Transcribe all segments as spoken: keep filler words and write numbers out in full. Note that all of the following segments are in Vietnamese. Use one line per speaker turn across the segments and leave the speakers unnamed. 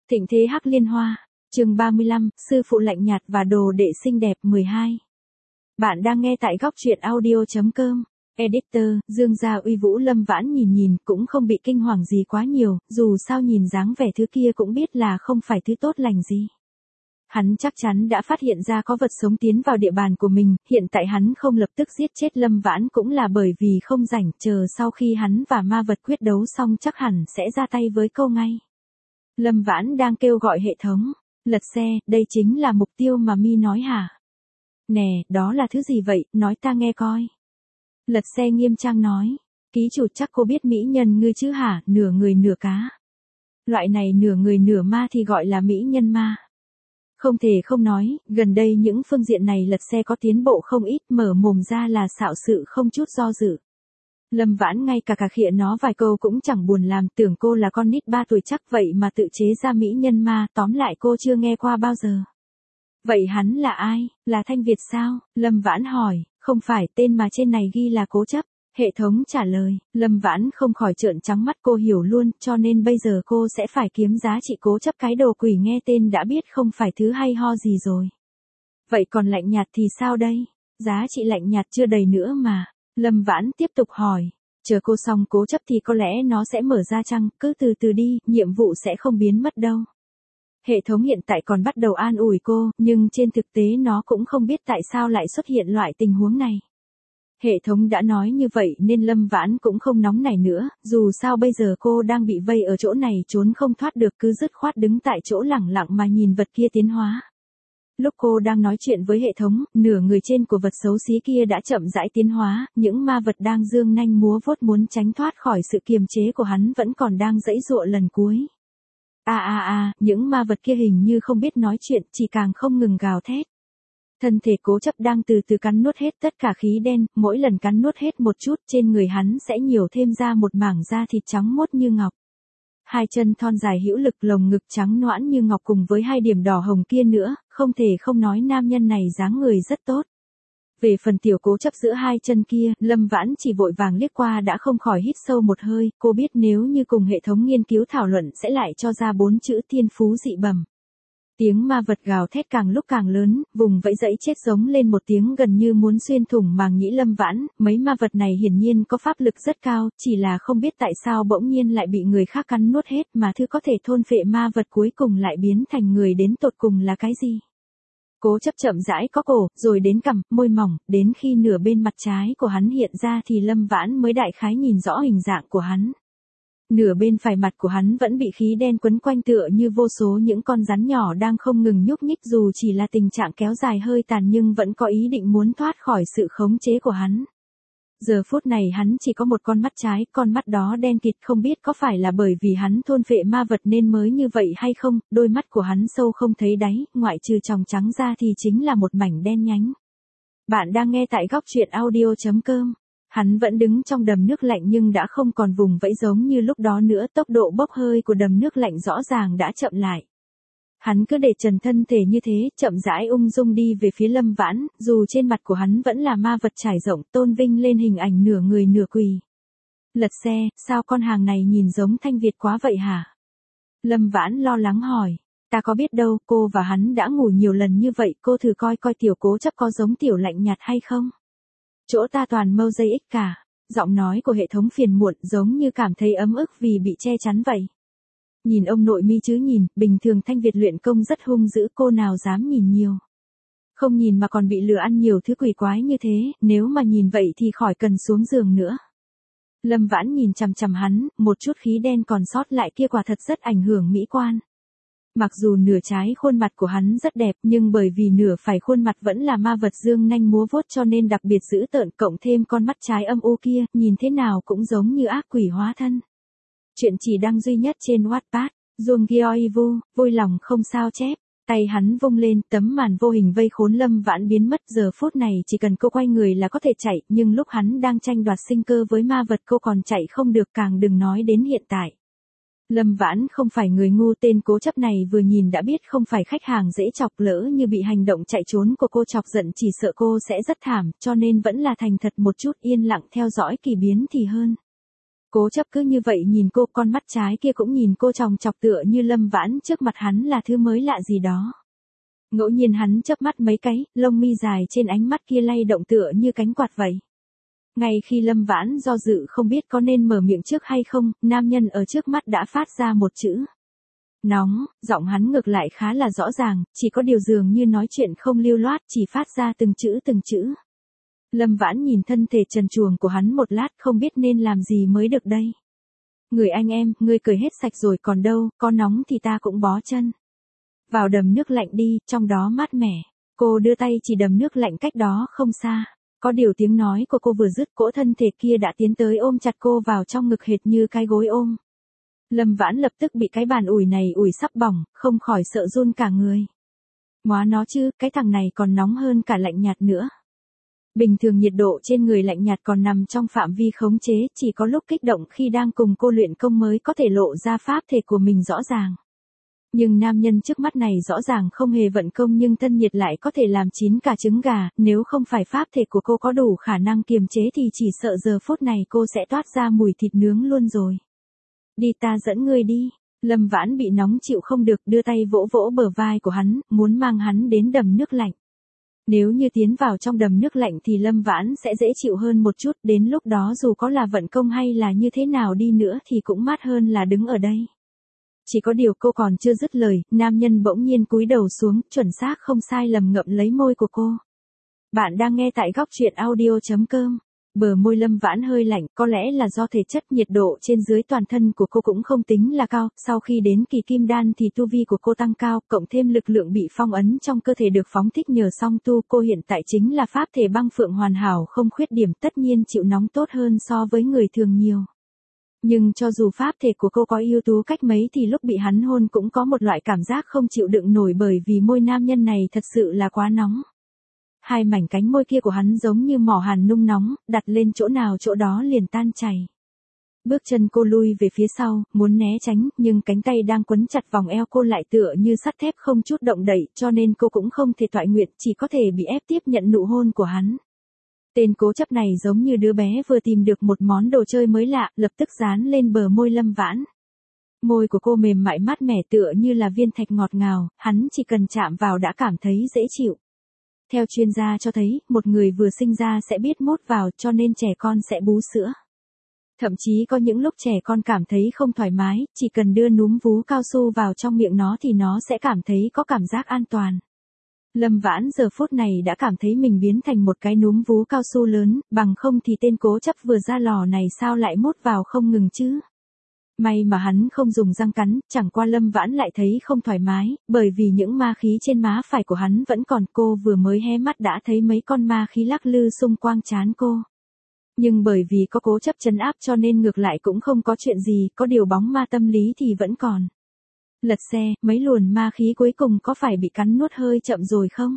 Thịnh thế Hắc Liên Hoa, chương ba mươi lăm, sư phụ lạnh nhạt và đồ đệ xinh đẹp mười hai. Bạn đang nghe tại góc truyện audio chấm com. Editor, Dương gia uy vũ. Lâm Vãn nhìn nhìn cũng không bị kinh hoàng gì quá nhiều, dù sao nhìn dáng vẻ thứ kia cũng biết là không phải thứ tốt lành gì. Hắn chắc chắn đã phát hiện ra có vật sống tiến vào địa bàn của mình, hiện tại hắn không lập tức giết chết Lâm Vãn cũng là bởi vì không rảnh, chờ sau khi hắn và ma vật quyết đấu xong chắc hẳn sẽ ra tay với câu ngay. Lâm Vãn đang kêu gọi hệ thống, lật xe, đây chính là mục tiêu mà mi nói hả? Nè, đó là thứ gì vậy, nói ta nghe coi. Lật xe nghiêm trang nói, ký chủ chắc cô biết mỹ nhân ngư chứ hả, nửa người nửa cá. Loại này nửa người nửa ma thì gọi là mỹ nhân ma. Không thể không nói, gần đây những phương diện này lật xe có tiến bộ không ít, mở mồm ra là xạo sự không chút do dự. Lâm Vãn ngay cả cà khịa nó vài câu cũng chẳng buồn làm, tưởng cô là con nít ba tuổi chắc vậy mà tự chế ra mỹ nhân ma, tóm lại cô chưa nghe qua bao giờ. Vậy hắn là ai, là Thanh Việt sao? Lâm Vãn hỏi, không phải, tên mà trên này ghi là Cố Chấp. Hệ thống trả lời, Lâm Vãn không khỏi trợn trắng mắt, cô hiểu luôn, cho nên bây giờ cô sẽ phải kiếm giá trị Cố Chấp, cái đồ quỷ nghe tên đã biết không phải thứ hay ho gì rồi. Vậy còn lạnh nhạt thì sao đây? Giá trị lạnh nhạt chưa đầy nữa mà. Lâm Vãn tiếp tục hỏi, chờ cô xong Cố Chấp thì có lẽ nó sẽ mở ra chăng, cứ từ từ đi, nhiệm vụ sẽ không biến mất đâu. Hệ thống hiện tại còn bắt đầu an ủi cô, nhưng trên thực tế nó cũng không biết tại sao lại xuất hiện loại tình huống này. Hệ thống đã nói như vậy nên Lâm Vãn cũng không nóng nảy nữa, dù sao bây giờ cô đang bị vây ở chỗ này trốn không thoát được, cứ dứt khoát đứng tại chỗ lẳng lặng mà nhìn vật kia tiến hóa. Lúc cô đang nói chuyện với hệ thống, nửa người trên của vật xấu xí kia đã chậm rãi tiến hóa, những ma vật đang giương nanh múa vuốt muốn tránh thoát khỏi sự kiềm chế của hắn vẫn còn đang giãy giụa lần cuối. À à à, những ma vật kia hình như không biết nói chuyện, chỉ càng không ngừng gào thét. Thân thể Cố Chấp đang từ từ cắn nuốt hết tất cả khí đen, mỗi lần cắn nuốt hết một chút trên người hắn sẽ nhiều thêm ra một mảng da thịt trắng muốt như ngọc. Hai chân thon dài hữu lực, lồng ngực trắng nõn như ngọc cùng với hai điểm đỏ hồng kia nữa, không thể không nói nam nhân này dáng người rất tốt. Về phần tiểu Cố Chấp giữa hai chân kia, Lâm Vãn chỉ vội vàng liếc qua đã không khỏi hít sâu một hơi, cô biết nếu như cùng hệ thống nghiên cứu thảo luận sẽ lại cho ra bốn chữ thiên phú dị bẩm. Tiếng ma vật gào thét càng lúc càng lớn, vùng vẫy dẫy chết giống lên một tiếng gần như muốn xuyên thủng màng nhĩ Lâm Vãn, mấy ma vật này hiển nhiên có pháp lực rất cao, chỉ là không biết tại sao bỗng nhiên lại bị người khác cắn nuốt hết mà thứ có thể thôn phệ ma vật cuối cùng lại biến thành người, đến tột cùng là cái gì? Cố Chấp chậm rãi có cổ, rồi đến cằm, môi mỏng, đến khi nửa bên mặt trái của hắn hiện ra thì Lâm Vãn mới đại khái nhìn rõ hình dạng của hắn. Nửa bên phải mặt của hắn vẫn bị khí đen quấn quanh tựa như vô số những con rắn nhỏ đang không ngừng nhúc nhích, dù chỉ là tình trạng kéo dài hơi tàn nhưng vẫn có ý định muốn thoát khỏi sự khống chế của hắn. Giờ phút này hắn chỉ có một con mắt trái, con mắt đó đen kịt, không biết có phải là bởi vì hắn thôn phệ ma vật nên mới như vậy hay không, đôi mắt của hắn sâu không thấy đáy, ngoại trừ tròng trắng ra thì chính là một mảnh đen nhánh. Bạn đang nghe tại góc truyện audio chấm com. Hắn vẫn đứng trong đầm nước lạnh nhưng đã không còn vùng vẫy giống như lúc đó nữa, tốc độ bốc hơi của đầm nước lạnh rõ ràng đã chậm lại. Hắn cứ để trần thân thể như thế, chậm rãi ung dung đi về phía Lâm Vãn, dù trên mặt của hắn vẫn là ma vật trải rộng, tôn vinh lên hình ảnh nửa người nửa quỷ. Lật xe, sao con hàng này nhìn giống Thanh Việt quá vậy hả? Lâm Vãn lo lắng hỏi, ta có biết đâu, cô và hắn đã ngủ nhiều lần như vậy, cô thử coi coi tiểu Cố Chấp có giống tiểu lạnh nhạt hay không? Chỗ ta toàn mâu dây ích cả. Giọng nói của hệ thống phiền muộn, giống như cảm thấy ấm ức vì bị che chắn vậy. Nhìn ông nội mi chứ nhìn, bình thường Thanh Việt luyện công rất hung dữ, cô nào dám nhìn nhiều. Không nhìn mà còn bị lừa ăn nhiều thứ quỷ quái như thế, nếu mà nhìn vậy thì khỏi cần xuống giường nữa. Lâm Vãn nhìn chằm chằm hắn, một chút khí đen còn sót lại kia quả thật rất ảnh hưởng mỹ quan. Mặc dù nửa trái khuôn mặt của hắn rất đẹp nhưng bởi vì nửa phải khuôn mặt vẫn là ma vật dương nanh múa vuốt cho nên đặc biệt dữ tợn, cộng thêm con mắt trái âm u kia, nhìn thế nào cũng giống như ác quỷ hóa thân. Chuyện chỉ đăng duy nhất trên Wattpad, Duong Gyoivu, vui lòng không sao chép. Tay hắn vung lên, tấm màn vô hình vây khốn Lâm Vãn biến mất, giờ phút này chỉ cần cô quay người là có thể chạy, nhưng lúc hắn đang tranh đoạt sinh cơ với ma vật cô còn chạy không được, càng đừng nói đến hiện tại. Lâm Vãn không phải người ngu, tên Cố Chấp này vừa nhìn đã biết không phải khách hàng dễ chọc, lỡ như bị hành động chạy trốn của cô chọc giận chỉ sợ cô sẽ rất thảm, cho nên vẫn là thành thật một chút, yên lặng theo dõi kỳ biến thì hơn. Cố chấp cứ như vậy nhìn cô, con mắt trái kia cũng nhìn cô chòng chọc tựa như Lâm Vãn trước mặt hắn là thứ mới lạ gì đó. Ngẫu nhiên hắn chớp mắt mấy cái, lông mi dài trên ánh mắt kia lay động tựa như cánh quạt vậy. Ngay khi Lâm Vãn do dự không biết có nên mở miệng trước hay không, nam nhân ở trước mắt đã phát ra một chữ. Nóng, giọng hắn ngược lại khá là rõ ràng, chỉ có điều dường như nói chuyện không lưu loát, chỉ phát ra từng chữ từng chữ. Lâm Vãn nhìn thân thể trần truồng của hắn một lát không biết nên làm gì mới được đây. Người anh em, ngươi cười hết sạch rồi còn đâu, có nóng thì ta cũng bó chân. Vào đầm nước lạnh đi, trong đó mát mẻ. Cô đưa tay chỉ đầm nước lạnh cách đó không xa. Có điều tiếng nói của cô vừa dứt, cỗ thân thể kia đã tiến tới ôm chặt cô vào trong ngực hệt như cái gối ôm. Lâm Vãn lập tức bị cái bàn ủi này ủi sắp bỏng, không khỏi sợ run cả người. Móa nó chứ, cái thằng này còn nóng hơn cả lạnh nhạt nữa. Bình thường nhiệt độ trên người lạnh nhạt còn nằm trong phạm vi khống chế, chỉ có lúc kích động khi đang cùng cô luyện công mới có thể lộ ra pháp thể của mình rõ ràng. Nhưng nam nhân trước mắt này rõ ràng không hề vận công nhưng thân nhiệt lại có thể làm chín cả trứng gà, nếu không phải pháp thể của cô có đủ khả năng kiềm chế thì chỉ sợ giờ phút này cô sẽ toát ra mùi thịt nướng luôn rồi. Đi ta dẫn ngươi đi. Lâm Vãn bị nóng chịu không được đưa tay vỗ vỗ bờ vai của hắn, muốn mang hắn đến đầm nước lạnh. Nếu như tiến vào trong đầm nước lạnh thì Lâm Vãn sẽ dễ chịu hơn một chút, đến lúc đó dù có là vận công hay là như thế nào đi nữa thì cũng mát hơn là đứng ở đây. Chỉ có điều cô còn chưa dứt lời, nam nhân bỗng nhiên cúi đầu xuống, chuẩn xác không sai lầm ngậm lấy môi của cô. Bạn đang nghe tại góc truyện audio chấm com. Bờ môi Lâm Vãn hơi lạnh, có lẽ là do thể chất nhiệt độ trên dưới toàn thân của cô cũng không tính là cao, sau khi đến kỳ kim đan thì tu vi của cô tăng cao, cộng thêm lực lượng bị phong ấn trong cơ thể được phóng thích nhờ song tu, cô hiện tại chính là pháp thể băng phượng hoàn hảo không khuyết điểm, tất nhiên chịu nóng tốt hơn so với người thường nhiều. Nhưng cho dù pháp thể của cô có ưu tú cách mấy thì lúc bị hắn hôn cũng có một loại cảm giác không chịu đựng nổi bởi vì môi nam nhân này thật sự là quá nóng. Hai mảnh cánh môi kia của hắn giống như mỏ hàn nung nóng, đặt lên chỗ nào chỗ đó liền tan chảy. Bước chân cô lui về phía sau, muốn né tránh, nhưng cánh tay đang quấn chặt vòng eo cô lại tựa như sắt thép không chút động đậy, cho nên cô cũng không thể toại nguyện, chỉ có thể bị ép tiếp nhận nụ hôn của hắn. Tên cố chấp này giống như đứa bé vừa tìm được một món đồ chơi mới lạ, lập tức dán lên bờ môi Lâm Vãn. Môi của cô mềm mại mát mẻ tựa như là viên thạch ngọt ngào, hắn chỉ cần chạm vào đã cảm thấy dễ chịu. Theo chuyên gia cho thấy, một người vừa sinh ra sẽ biết mốt vào cho nên trẻ con sẽ bú sữa. Thậm chí có những lúc trẻ con cảm thấy không thoải mái, chỉ cần đưa núm vú cao su vào trong miệng nó thì nó sẽ cảm thấy có cảm giác an toàn. Lâm Vãn giờ phút này đã cảm thấy mình biến thành một cái núm vú cao su lớn, bằng không thì tên cố chấp vừa ra lò này sao lại mốt vào không ngừng chứ. May mà hắn không dùng răng cắn, chẳng qua Lâm Vãn lại thấy không thoải mái, bởi vì những ma khí trên má phải của hắn vẫn còn, cô vừa mới hé mắt đã thấy mấy con ma khí lắc lư xung quanh trán cô. Nhưng bởi vì có cố chấp trấn áp cho nên ngược lại cũng không có chuyện gì, có điều bóng ma tâm lý thì vẫn còn. Lật xe, mấy luồn ma khí cuối cùng có phải bị cắn nuốt hơi chậm rồi không?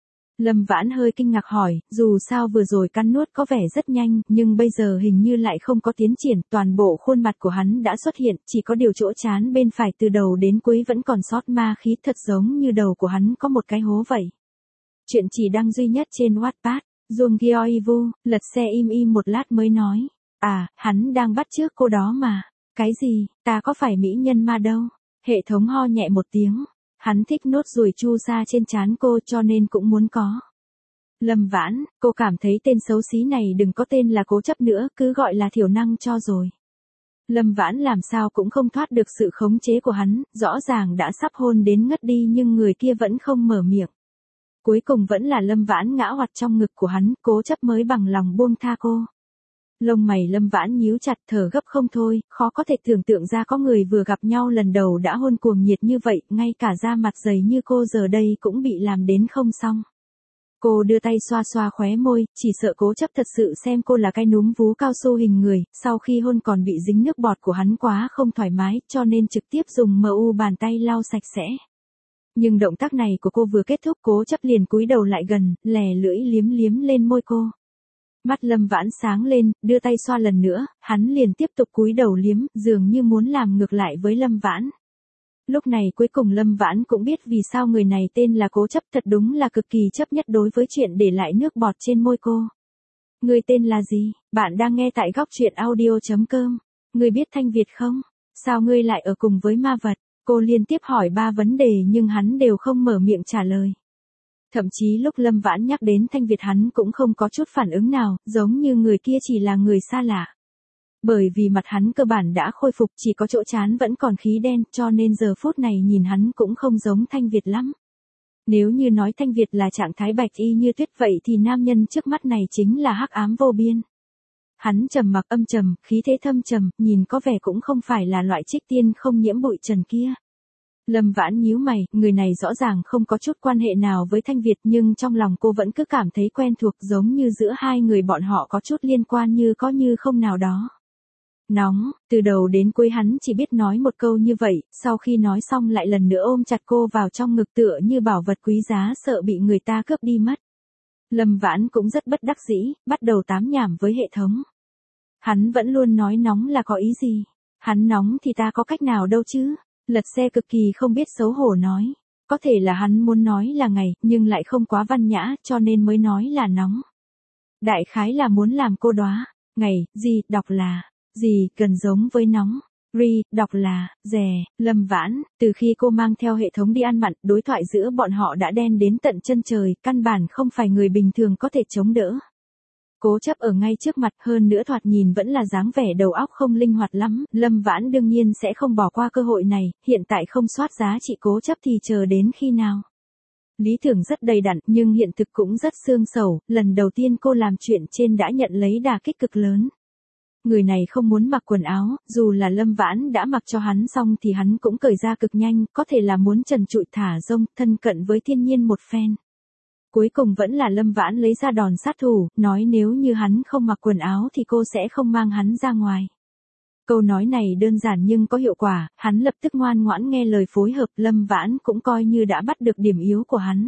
Lâm Vãn hơi kinh ngạc hỏi, dù sao vừa rồi cắn nuốt có vẻ rất nhanh, nhưng bây giờ hình như lại không có tiến triển, toàn bộ khuôn mặt của hắn đã xuất hiện, chỉ có điều chỗ trán bên phải từ đầu đến cuối vẫn còn sót ma khí, thật giống như đầu của hắn có một cái hố vậy. Chuyện chỉ đăng duy nhất trên Wattpad, Juông Gyeoivu, lật xe im im một lát mới nói, à, hắn đang bắt chước cô đó mà. Cái gì, ta có phải mỹ nhân ma đâu. Hệ thống ho nhẹ một tiếng. Hắn thích nốt ruồi chu sa trên trán cô cho nên cũng muốn có. Lâm Vãn, cô cảm thấy tên xấu xí này đừng có tên là cố chấp nữa, cứ gọi là thiểu năng cho rồi. Lâm Vãn làm sao cũng không thoát được sự khống chế của hắn, rõ ràng đã sắp hôn đến ngất đi nhưng người kia vẫn không mở miệng. Cuối cùng vẫn là Lâm Vãn ngã oặt trong ngực của hắn, cố chấp mới bằng lòng buông tha cô. Lông mày Lâm Vãn nhíu chặt, thở gấp không thôi, khó có thể tưởng tượng ra có người vừa gặp nhau lần đầu đã hôn cuồng nhiệt như vậy, ngay cả da mặt dày như cô giờ đây cũng bị làm đến không xong. Cô đưa tay xoa xoa khóe môi, chỉ sợ cố chấp thật sự xem cô là cái núm vú cao su hình người, sau khi hôn còn bị dính nước bọt của hắn quá không thoải mái, cho nên trực tiếp dùng mờ u bàn tay lau sạch sẽ. Nhưng động tác này của cô vừa kết thúc, cố chấp liền cúi đầu lại gần, lè lưỡi liếm liếm lên môi cô. Mắt Lâm Vãn sáng lên, đưa tay xoa lần nữa, hắn liền tiếp tục cúi đầu liếm, dường như muốn làm ngược lại với Lâm Vãn. Lúc này cuối cùng Lâm Vãn cũng biết vì sao người này tên là cố chấp, thật đúng là cực kỳ chấp nhất đối với chuyện để lại nước bọt trên môi cô. Người tên là gì? Bạn đang nghe tại góc truyện audio chấm com. Ngươi biết Thanh Việt không? Sao ngươi lại ở cùng với ma vật? Cô liên tiếp hỏi ba vấn đề nhưng hắn đều không mở miệng trả lời. Thậm chí lúc Lâm Vãn nhắc đến Thanh Việt hắn cũng không có chút phản ứng nào, giống như người kia chỉ là người xa lạ. Bởi vì mặt hắn cơ bản đã khôi phục, chỉ có chỗ trán vẫn còn khí đen, cho nên giờ phút này nhìn hắn cũng không giống Thanh Việt lắm. Nếu như nói Thanh Việt là trạng thái bạch y như tuyết vậy thì nam nhân trước mắt này chính là hắc ám vô biên. Hắn trầm mặc âm trầm, khí thế thâm trầm, nhìn có vẻ cũng không phải là loại trích tiên không nhiễm bụi trần kia. Lâm Vãn nhíu mày, người này rõ ràng không có chút quan hệ nào với Thanh Việt nhưng trong lòng cô vẫn cứ cảm thấy quen thuộc, giống như giữa hai người bọn họ có chút liên quan như có như không nào đó. Nóng, từ đầu đến cuối hắn chỉ biết nói một câu như vậy, sau khi nói xong lại lần nữa ôm chặt cô vào trong ngực tựa như bảo vật quý giá sợ bị người ta cướp đi mất. Lâm Vãn cũng rất bất đắc dĩ, bắt đầu tám nhảm với hệ thống. Hắn vẫn luôn nói nóng là có ý gì? Hắn nóng thì ta có cách nào đâu chứ? Lật xe cực kỳ không biết xấu hổ nói. Có thể là hắn muốn nói là ngày, nhưng lại không quá văn nhã cho nên mới nói là nóng. Đại khái là muốn làm cô đoá. Ngày, gì, đọc là, gì, gần giống với nóng. Ri, đọc là, rè, Lâm Vãn, từ khi cô mang theo hệ thống đi ăn mặn, đối thoại giữa bọn họ đã đen đến tận chân trời, căn bản không phải người bình thường có thể chống đỡ. Cố chấp ở ngay trước mặt, hơn nữa thoạt nhìn vẫn là dáng vẻ đầu óc không linh hoạt lắm, Lâm Vãn đương nhiên sẽ không bỏ qua cơ hội này, hiện tại không soát giá trị cố chấp thì chờ đến khi nào. Lý tưởng rất đầy đặn nhưng hiện thực cũng rất xương sầu, lần đầu tiên cô làm chuyện trên đã nhận lấy đả kích cực lớn. Người này không muốn mặc quần áo, dù là Lâm Vãn đã mặc cho hắn xong thì hắn cũng cởi ra cực nhanh, có thể là muốn trần trụi thả rông, thân cận với thiên nhiên một phen. Cuối cùng vẫn là Lâm Vãn lấy ra đòn sát thủ, nói nếu như hắn không mặc quần áo thì cô sẽ không mang hắn ra ngoài. Câu nói này đơn giản nhưng có hiệu quả, hắn lập tức ngoan ngoãn nghe lời phối hợp, Lâm Vãn cũng coi như đã bắt được điểm yếu của hắn.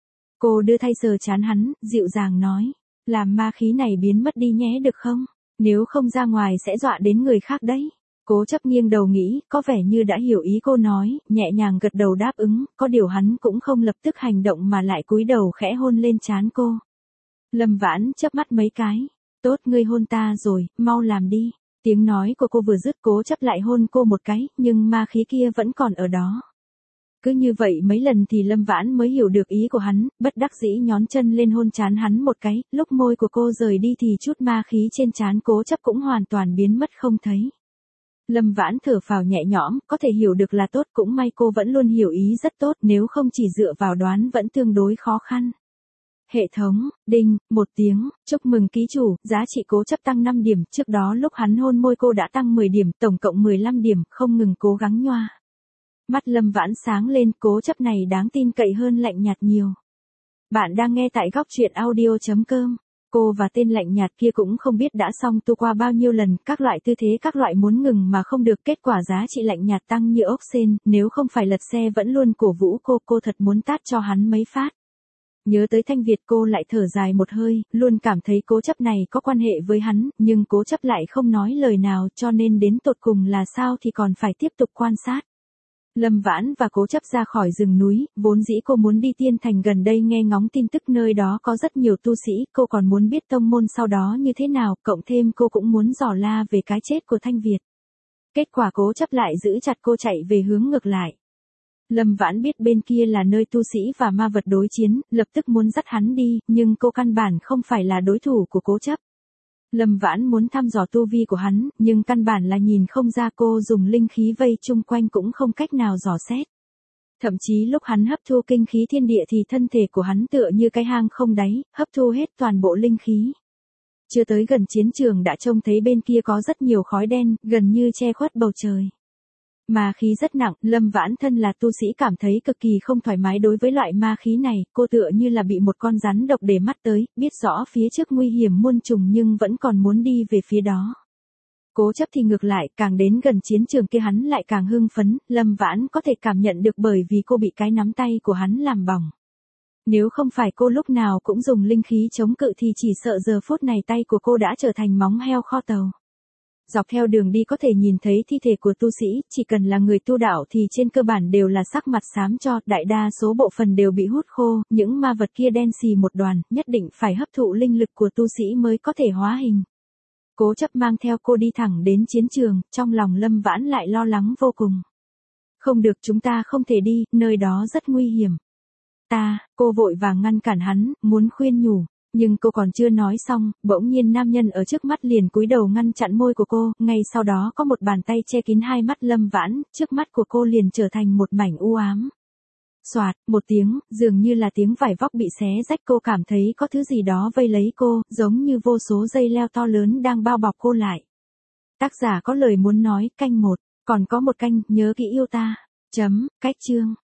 Cô đưa tay sờ trán hắn, dịu dàng nói, làm ma khí này biến mất đi nhé được không? Nếu không ra ngoài sẽ dọa đến người khác đấy. Cố chấp nghiêng đầu nghĩ, có vẻ như đã hiểu ý cô nói, nhẹ nhàng gật đầu đáp ứng, có điều hắn cũng không lập tức hành động mà lại cúi đầu khẽ hôn lên trán cô. Lâm Vãn chớp mắt mấy cái, tốt ngươi hôn ta rồi, mau làm đi. Tiếng nói của cô vừa dứt cố chấp lại hôn cô một cái, nhưng ma khí kia vẫn còn ở đó. Cứ như vậy mấy lần thì Lâm Vãn mới hiểu được ý của hắn, bất đắc dĩ nhón chân lên hôn trán hắn một cái, lúc môi của cô rời đi thì chút ma khí trên trán cố chấp cũng hoàn toàn biến mất không thấy. Lâm Vãn thở phào nhẹ nhõm, có thể hiểu được là tốt, cũng may cô vẫn luôn hiểu ý rất tốt, nếu không chỉ dựa vào đoán vẫn tương đối khó khăn. Hệ thống, đinh, một tiếng, chúc mừng ký chủ, giá trị cố chấp tăng năm điểm, trước đó lúc hắn hôn môi cô đã tăng mười điểm, tổng cộng mười lăm điểm, không ngừng cố gắng nhoa. Mắt Lâm Vãn sáng lên, cố chấp này đáng tin cậy hơn lạnh nhạt nhiều. Bạn đang nghe tại góc truyện audio chấm com. Cô và tên lạnh nhạt kia cũng không biết đã xong tu qua bao nhiêu lần, các loại tư thế các loại muốn ngừng mà không được, kết quả giá trị lạnh nhạt tăng như ốc sên, nếu không phải lật xe vẫn luôn cổ vũ cô, cô thật muốn tát cho hắn mấy phát. Nhớ tới Thanh Việt cô lại thở dài một hơi, luôn cảm thấy cố chấp này có quan hệ với hắn, nhưng cố chấp lại không nói lời nào cho nên đến tột cùng là sao thì còn phải tiếp tục quan sát. Lâm Vãn và cố chấp ra khỏi rừng núi, vốn dĩ cô muốn đi Tiên Thành gần đây nghe ngóng tin tức nơi đó có rất nhiều tu sĩ, cô còn muốn biết tông môn sau đó như thế nào, cộng thêm cô cũng muốn dò la về cái chết của Thanh Việt. Kết quả cố chấp lại giữ chặt cô chạy về hướng ngược lại. Lâm Vãn biết bên kia là nơi tu sĩ và ma vật đối chiến, lập tức muốn dắt hắn đi, nhưng cô căn bản không phải là đối thủ của cố chấp. Lâm Vãn muốn thăm dò tu vi của hắn, nhưng căn bản là nhìn không ra, cô dùng linh khí vây chung quanh cũng không cách nào dò xét. Thậm chí lúc hắn hấp thu kinh khí thiên địa thì thân thể của hắn tựa như cái hang không đáy, hấp thu hết toàn bộ linh khí. Chưa tới gần chiến trường đã trông thấy bên kia có rất nhiều khói đen, gần như che khuất bầu trời. Ma khí rất nặng, Lâm Vãn thân là tu sĩ cảm thấy cực kỳ không thoải mái đối với loại ma khí này, cô tựa như là bị một con rắn độc để mắt tới, biết rõ phía trước nguy hiểm muôn trùng nhưng vẫn còn muốn đi về phía đó. Cố chấp thì ngược lại, càng đến gần chiến trường kia hắn lại càng hưng phấn, Lâm Vãn có thể cảm nhận được bởi vì cô bị cái nắm tay của hắn làm bỏng. Nếu không phải cô lúc nào cũng dùng linh khí chống cự thì chỉ sợ giờ phút này tay của cô đã trở thành móng heo kho tàu. Dọc theo đường đi có thể nhìn thấy thi thể của tu sĩ, chỉ cần là người tu đạo thì trên cơ bản đều là sắc mặt xám cho, đại đa số bộ phận đều bị hút khô, những ma vật kia đen xì một đoàn, nhất định phải hấp thụ linh lực của tu sĩ mới có thể hóa hình. cố chấp mang theo cô đi thẳng đến chiến trường, trong lòng Lâm Vãn lại lo lắng vô cùng. Không được, chúng ta không thể đi, nơi đó rất nguy hiểm. Ta, cô vội vàng ngăn cản hắn, muốn khuyên nhủ. Nhưng cô còn chưa nói xong, bỗng nhiên nam nhân ở trước mắt liền cúi đầu ngăn chặn môi của cô, ngay sau đó có một bàn tay che kín hai mắt Lâm Vãn, trước mắt của cô liền trở thành một mảnh u ám. Soạt, một tiếng, dường như là tiếng vải vóc bị xé rách, cô cảm thấy có thứ gì đó vây lấy cô, giống như vô số dây leo to lớn đang bao bọc cô lại. Tác giả có lời muốn nói, canh một, còn có một canh, nhớ kỹ yêu ta. Chấm, cách chương.